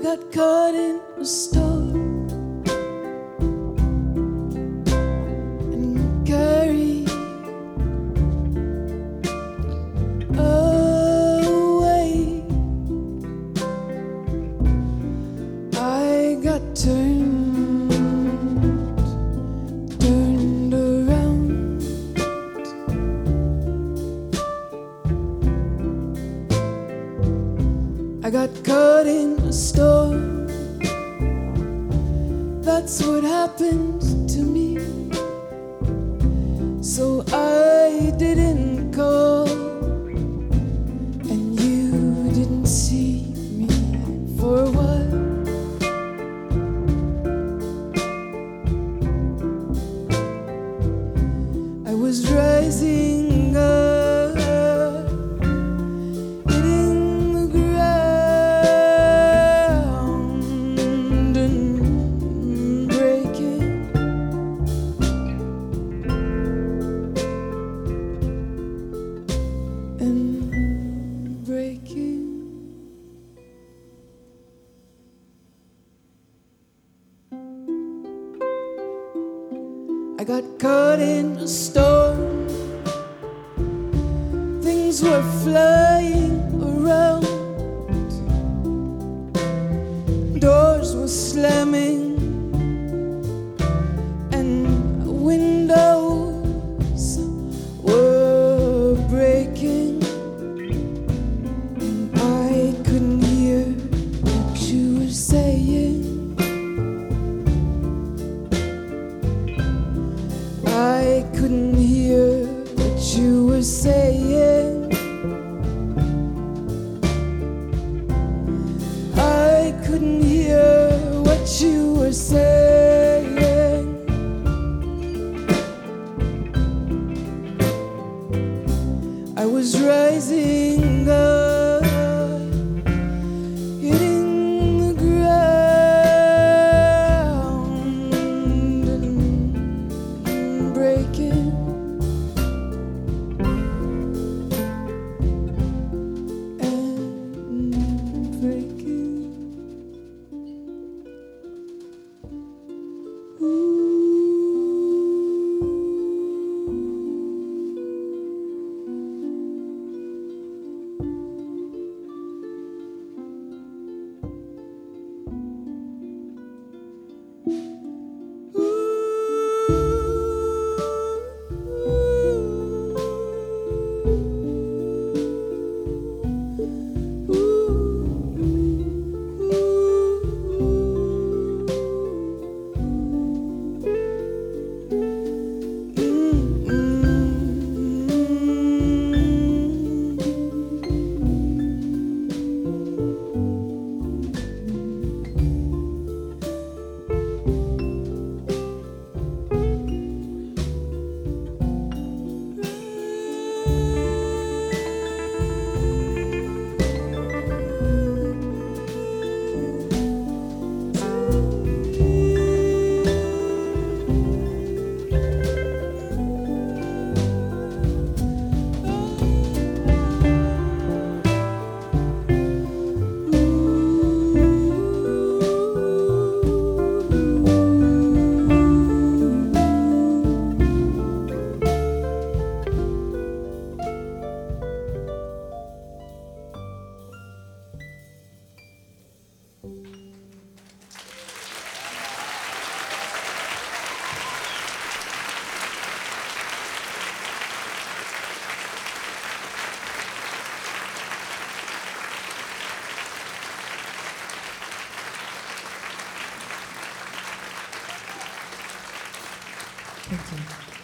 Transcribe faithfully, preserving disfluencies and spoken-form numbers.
got caught in a storm and carried away. I got turned, turned around. I got caught in a storm. That's what happened to me. So I didn't call, and you didn't see me for a while. I was rising up, hitting the ground and breaking. And breaking. I got caught in a storm. Things were flying around. Doors were slamming and windows were breaking. And I couldn't hear what you were saying. I couldn't hear what you were saying. I couldn't hear what you were saying. I was rising up, hitting the ground and breaking. And breaking. Thank you.